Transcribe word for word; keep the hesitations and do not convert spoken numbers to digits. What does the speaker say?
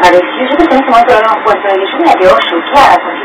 pareció, yo creo que en ese momento lo habíamos puesto, de que yo me la quedó choqueada con